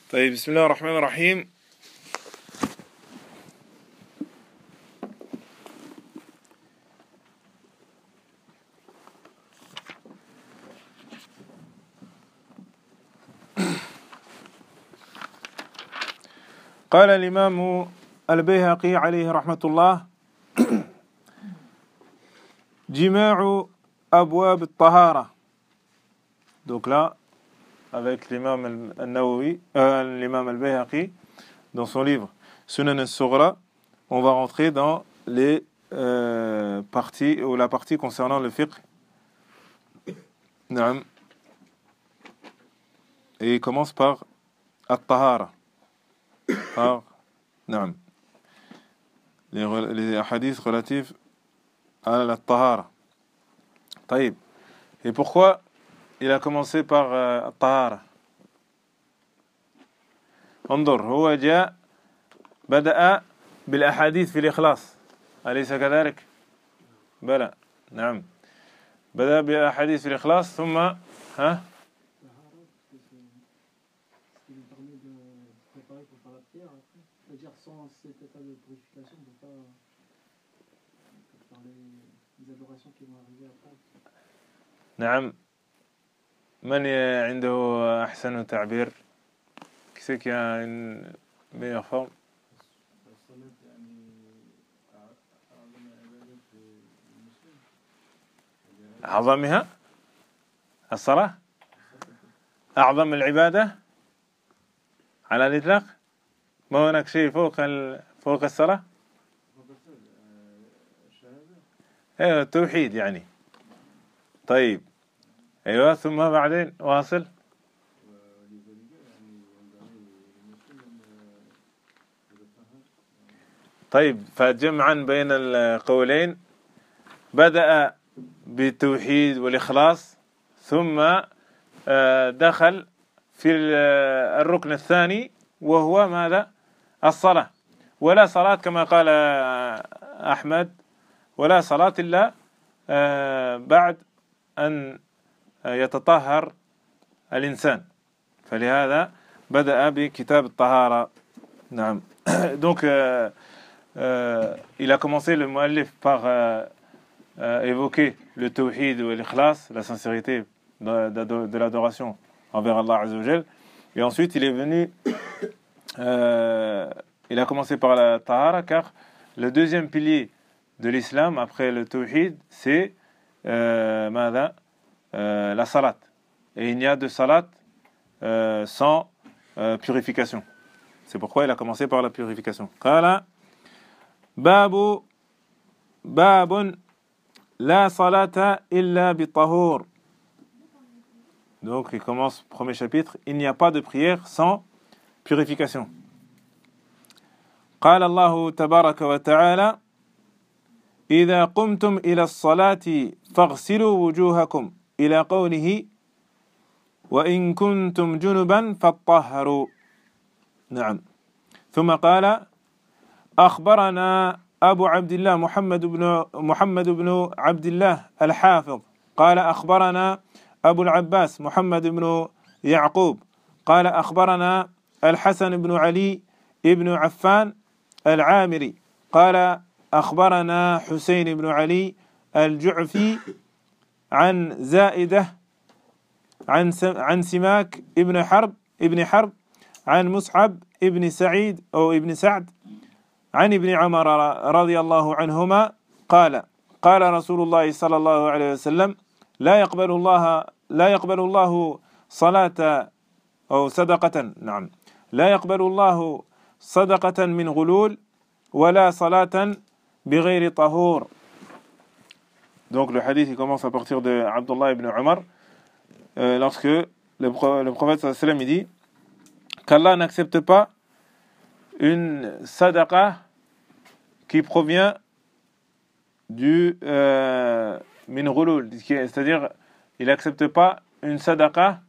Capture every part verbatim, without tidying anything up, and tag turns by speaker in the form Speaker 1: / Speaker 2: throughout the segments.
Speaker 1: طيب بسم الله الرحمن الرحيم. قال الإمام البيهقي عليه رحمة الله: جماع أبواب الطهارة. Donc là, avec l'imam al-Nawawi, euh, l'imam al-Bayhaqi, dans son livre Sunan al-Sughra, on va rentrer dans les euh, parties, ou la partie concernant le fiqh. Naam. Et il commence par at-tahara. Par, naam. Les, les hadiths relatifs à la tahara. Taïb. Et pourquoi il a commencé par euh, الطهارة؟ انظر، هو جاء بدأ بالأحاديث في الإخلاص، أليس كذلك؟ بلى، نعم، بدأ بالأحاديث في الإخلاص ثم ها نعم. من عنده أحسن تعبير؟ Qui c'est qui a une meilleure forme? أعظمها الصلاة، أعظم العبادة على الإطلاق. ما هناك شيء فوق فوق الصلاة؟ ايوه التوحيد يعني. طيب ايوه، ثم بعدين واصل. طيب، فجمعا بين القولين بدأ بالتوحيد والإخلاص ثم دخل في الركن الثاني وهو ماذا؟ الصلاة. ولا صلاة كما قال أحمد، ولا صلاة إلا بعد أن يتطهر الإنسان، فلهذا بدأ بكتاب الطهارة. نعم. Donc euh, euh, il a commencé le muallif par euh, euh, évoquer le tawhid ou l'ikhlas, la sincérité de, de, de l'adoration envers Allah Azza wa Jal, et ensuite il est venu euh, il a commencé par la tahara, car le deuxième pilier de l'islam après le tawhid c'est euh, ماذا euh, la salat, et il n'y a de salat euh, sans euh, purification. C'est pourquoi il a commencé par la purification. قال باب باب لا صلاة إلا بطهور. Donc il commence, premier chapitre, il n'y a pas de prière sans purification. قال الله تبارك وتعالى: إذا قمتم إلى الصلاة فاغسلوا وجوهكم إلى قوله: وإن كنتم جنبا فاطهروا. نعم. ثم قال: أخبرنا أبو عبد الله محمد بن محمد بن عبد الله الحافظ قال أخبرنا أبو العباس محمد بن يعقوب قال أخبرنا الحسن بن علي بن عفان العامري قال أخبرنا حسين بن علي الجعفي عن زائدة عن عن سماك ابن حرب ابن حرب عن مصعب ابن سعيد أو ابن سعد عن ابن عمر رضي الله عنهما قال: قال رسول الله صلى الله عليه وسلم: لا يقبل الله لا يقبل الله صلاة أو صدقة نعم لا يقبل الله صدقة من غلول ولا صلاة بغير طهور. Donc le hadith il commence à partir de Abdullah ibn Umar euh, lorsque le, le prophète sallallahu alayhi wa sallam il dit qu'Allah n'accepte pas une sadaqa qui provient du euh, min ghulul, c'est-à-dire il n'accepte pas une sadaqa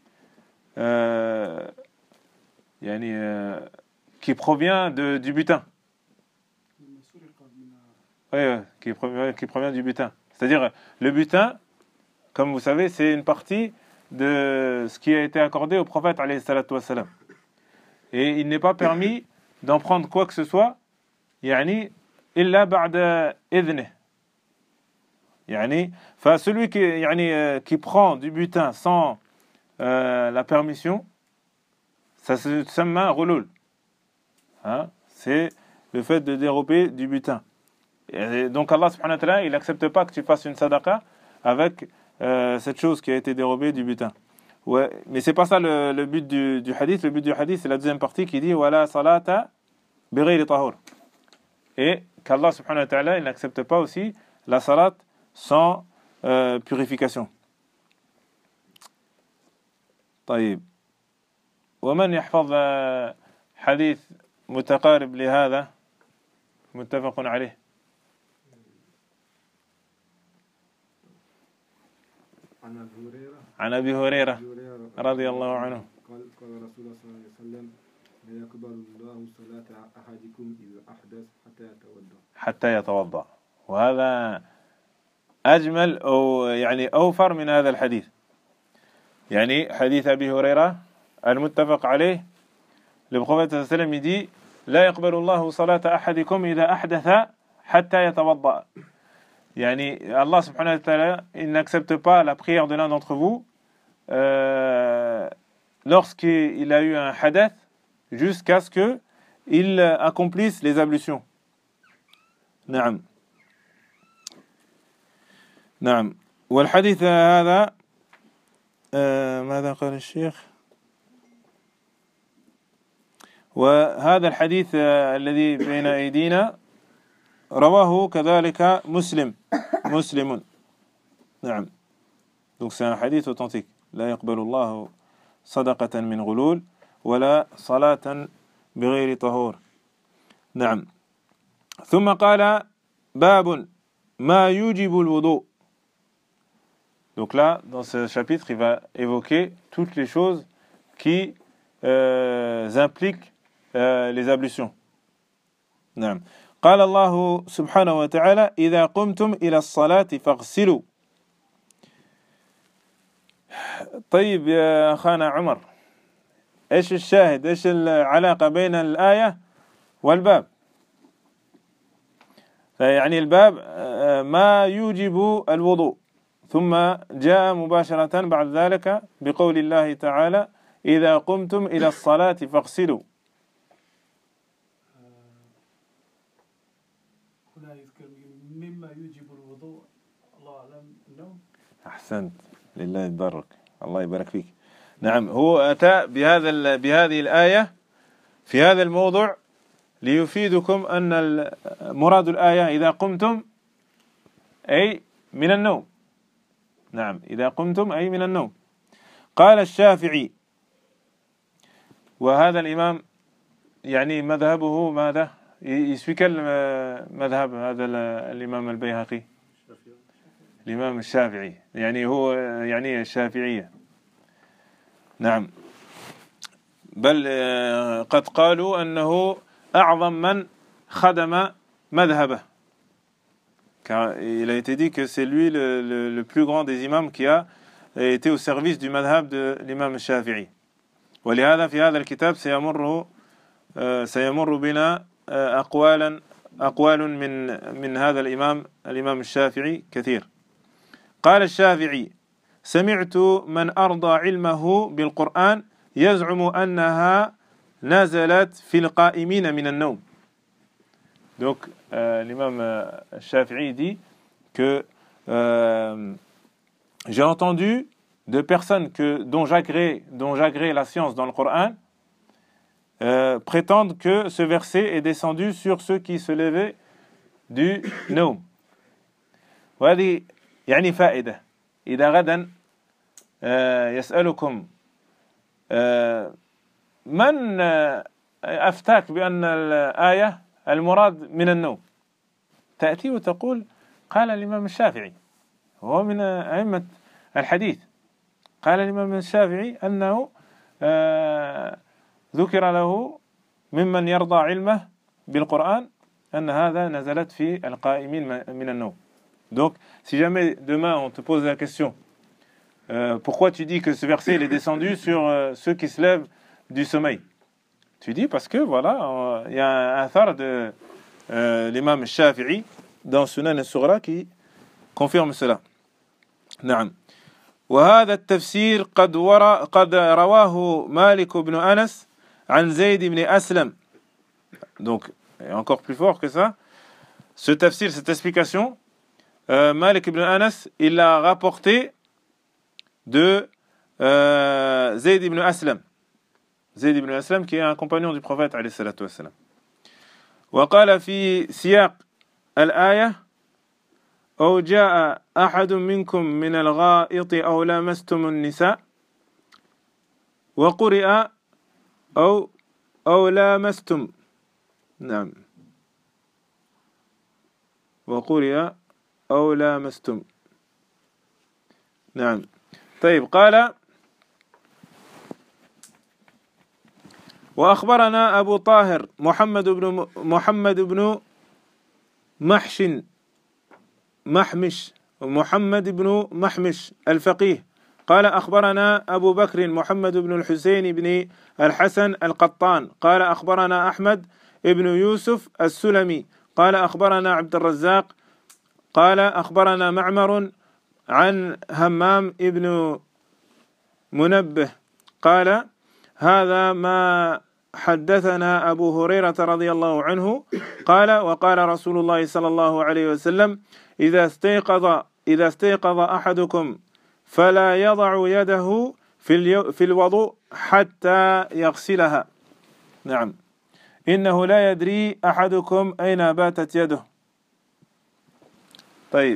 Speaker 1: euh, yani, euh, qui provient de, du butin. Oui, qui provient, qui provient du butin. C'est-à-dire le butin, comme vous savez, c'est une partie de ce qui a été accordé au prophète alayhi salatu wassalam. Et il n'est pas permis d'en prendre quoi que ce soit, يعني إلا بعد إذنه. يعني, enfin, celui qui, يعني, qui prend du butin sans euh, la permission, ça se s'appelle ghulul. Hein? C'est le fait de dérober du butin. Et donc Allah subhanahu wa ta'ala, il n'accepte pas que tu fasses une sadaqa avec euh, cette chose qui a été dérobée du butin. Ouais, mais c'est pas ça le, le but du, du hadith. Le but du hadith, c'est la deuxième partie qui dit wala salata bighayri tahur. Et qu'Allah subhanahu wa ta'ala, il n'accepte pas aussi la salat sans euh, purification. طيب ومن يحفظ حديث متقارب لهذا متفق عليه. عن أبي هريرة رضي الله عنه
Speaker 2: قال قال رسول الله صلى الله عليه وسلم لا يقبل الله صلاة أحدكم إذا أحدث حتى يتوضأ
Speaker 1: حتى يتوضأ. وهذا أجمل أو يعني أوفر من هذا الحديث. يعني حديث أبي هريرة المتفق عليه le prophète صلى الله عليه وسلم dit لا يقبل الله صلاة أحدكم إذا أحدث حتى يتوضأ. يعني Allah subhanahu wa ta'ala, il n'accepte pas la prière de l'un d'entre vous euh, lorsqu'il a eu un hadath jusqu'à ce qu'il accomplisse les ablutions. نعم نعم. والحديث هذا آه ماذا قال الشيخ؟ وهذا الحديث آه الذي بين أيدينا رواه كذلك مسلم مسلم. نعم. Donc c'est un hadith authentique. لا يقبل الله صدقة من غلول ولا صلاة بغير طهور. نعم. ثم قال باب ما يوجب الوضوء. Donc là, dans ce chapitre, il va évoquer toutes les choses qui euh, impliquent euh, les ablutions. نعم. قال الله سبحانه وتعالى إذا قمتم إلى الصلاة فاغسلوا. طيب يا أخانا عمر، إيش الشاهد؟ إيش العلاقة بين الآية والباب؟ يعني الباب ما يوجب الوضوء، ثم جاء مباشرة بعد ذلك بقول الله تعالى إذا قمتم إلى الصلاة فاغسلوا.
Speaker 3: هنا يذكر مما يوجب الوضوء، الله أعلم النوم.
Speaker 1: أحسنت، لله يبارك، الله يبارك فيك. نعم، هو أتى بهذا بهذه الآية في هذا الموضوع ليفيدكم أن مراد الآية إذا قمتم أي من النوم. نعم، إذا قمتم أي من النوم. قال الشافعي، وهذا الإمام يعني مذهبه ماذا؟ يسوي كل مذهب هذا الإمام البيهقي؟ الإمام الشافعي، يعني هو يعني الشافعية. نعم، بل قد قالوا أنه أعظم من خدم مذهبه. Car il a été dit que c'est lui le, le, le plus grand des imams qui a été au service du madhab de l'imam الشافعي. ولهذا في هذا الكتاب سيمر سيمر بنا أقوالا أقوال من من هذا الإمام الإمام الشافعي كثير. قال الشافعي سمعت من أرضى علمه بالقرآن يزعم أنها نزلت في القائمين من النوم. Donc euh, l'imam euh, Shafi'i dit que euh, j'ai entendu de personnes que, dont j'agrée dont j'agrée la science dans le Coran euh, prétendent que ce verset est descendu sur ceux qui se levaient du noum. وهذه يعني فائدة إذا غدا يسألكم من أفتاك بأن الآية المراد من النوم، تأتي وتقول قال الإمام الشافعي، هو من أئمة الحديث، قال الإمام الشافعي أنه ذكر له ممن يرضى علمه بالقرآن أن هذا نزلت في القائمين من النوم. Donc, si jamais demain on te pose la question, euh, pourquoi tu dis que ce verset il est descendu sur euh, ceux qui se lèvent du sommeil, Tu dis parce que voilà, il y a un athar de euh, l'imam Shafi'i dans Sunan al-Sughra qui confirme cela. نعم. وهذا التفسير قد ورا قد رواه مالك بن أنس عن زيد بن أسلم. Donc, et encore plus fort que ça, ce tafsir, cette explication, euh, Malik ibn Anas, il l'a rapporté de euh, Zayd ibn Aslam. Zayd ibn Aslam qui est un compagnon du prophète alayhi salatu wassalam. وقال في سياق الآية أو جاء أحد منكم من الغائط أو لامستم النساء وقرئ أو أو لامستم نعم وقرئ أو لامستم نعم طيب قال وأخبرنا أبو طاهر محمد بن محمد بن محش محمش محمد بن محمش الفقيه قال أخبرنا أبو بكر محمد بن الحسين بن الحسن القطان قال أخبرنا أحمد ابن يوسف السلمي قال أخبرنا عبد الرزاق قال أخبرنا معمر عن همام ابن منبه قال هذا ما حدثنا أبو هريرة رضي الله عنه قال وقال رسول الله صلى الله عليه وسلم إذا استيقظ إذا استيقظ أحدكم فلا يضع يده في في الوضوء حتى يغسلها نعم إنه لا يدري أحدكم أين باتت يده. طيب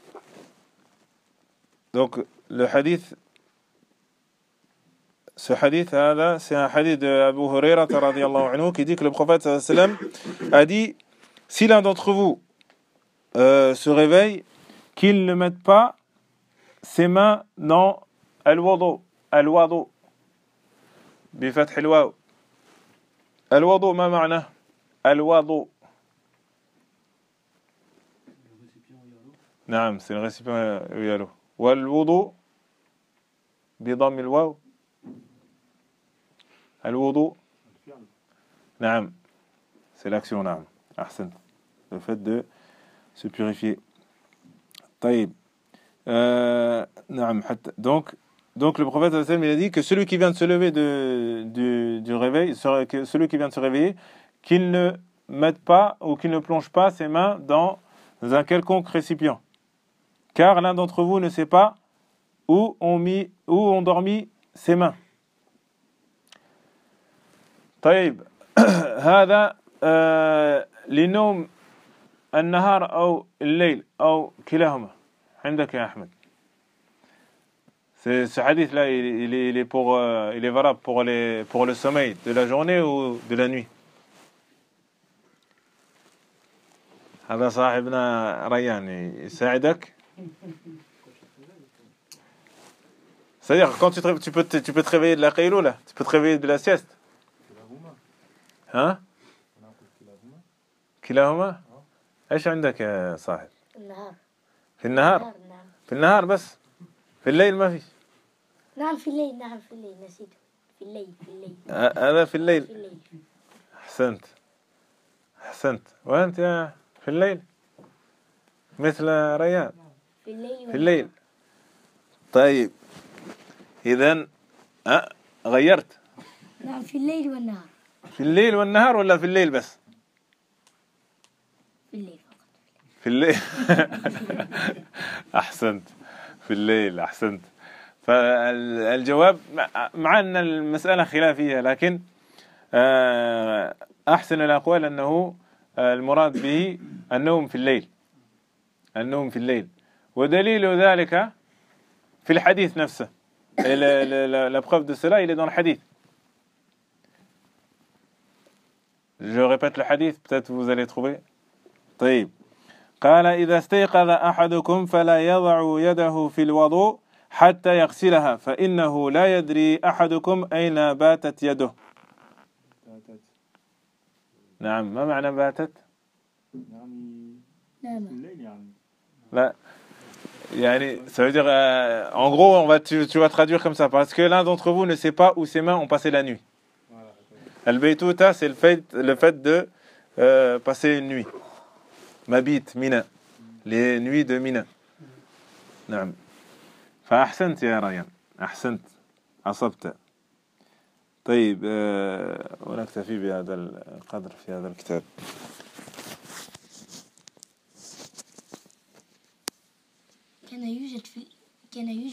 Speaker 1: donc le hadith ce hadith là c'est un hadith de Abu Huraira radhiyallahu anhu qui dit que le prophète sallallahu alayhi wa sallam a dit si l'un d'entre vous euh, se réveille qu'il ne mette pas ses mains dans al-wudu al-wudu بفتح الواو الوضوء ما معناه الوضوء نعم c'est le récipient où il y a l'eau والوضوء بضم الواو الوضوء نعم c'est l'action نعم أحسن le fait de se purifier طيب euh, نعم حتى donc Donc le prophète sallallahu alayhi wa sallam, il a dit que celui qui vient de se lever de, du, du réveil, celui qui vient de se réveiller, qu'il ne mette pas ou qu'il ne plonge pas ses mains dans un quelconque récipient. Car l'un d'entre vous ne sait pas où ont, mis, où ont dormi ses mains. طيب هذا لنوم النهار أو الليل أو كلاهما عندك يا أحمد. Ce hadith-là, il, il, il, est pour, euh, il est valable pour, les, pour le sommeil de la journée ou de la nuit. هذا صاحبنا ريان يساعدك. C'est-à-dire quand tu, te, tu, peux te, tu peux te réveiller de la qayloula, tu peux te réveiller de la sieste. Hein? كلاهما؟ ايش عندك يا صاحب؟
Speaker 4: النهار.
Speaker 1: في النهار؟
Speaker 4: نعم.
Speaker 1: في النهار بس. في الليل ما فيش.
Speaker 4: نعم في الليل نعم في الليل نسيته في الليل في الليل
Speaker 1: هذا في الليل.
Speaker 4: في الليل.
Speaker 1: أحسنت أحسنت وأنت يا في الليل مثل ريان
Speaker 4: في الليل
Speaker 1: في الليل. طيب إذن أه غيرت
Speaker 4: نعم في الليل والنهار.
Speaker 1: في الليل والنهار ولا في الليل بس؟
Speaker 4: في الليل فقط.
Speaker 1: في الليل. أحسنت في الليل أحسنت. فالجواب مع أن المسألة خلافية لكن أحسن الأقوال أنه المراد به النوم في الليل النوم في الليل ودليل ذلك في الحديث نفسه. La preuve de cela il est dans le hadith. Je répète le hadith, peut-être vous allez trouver. طيب قال إذا استيقظ أحدكم فلا يضع يده في الوضوء حتى يغسلها فإنه لا يدري أحدكم أين باتت يده. نعم ما معنى باتت؟ لا يعني ça veut dire euh, en gros on va tu, tu vas traduire comme ça parce que l'un d'entre vous ne sait pas où ses mains ont passé la nuit. البيتوتة c'est le fait, le fait de euh, passer une nuit. مبيت Mina. Les nuits de Mina. نعم. فأحسنت يا ريان. أحسنت. أصبت. طيب أه ونكتفي بهذا القدر في هذا الكتاب.
Speaker 4: كان يوجد في كان يوجد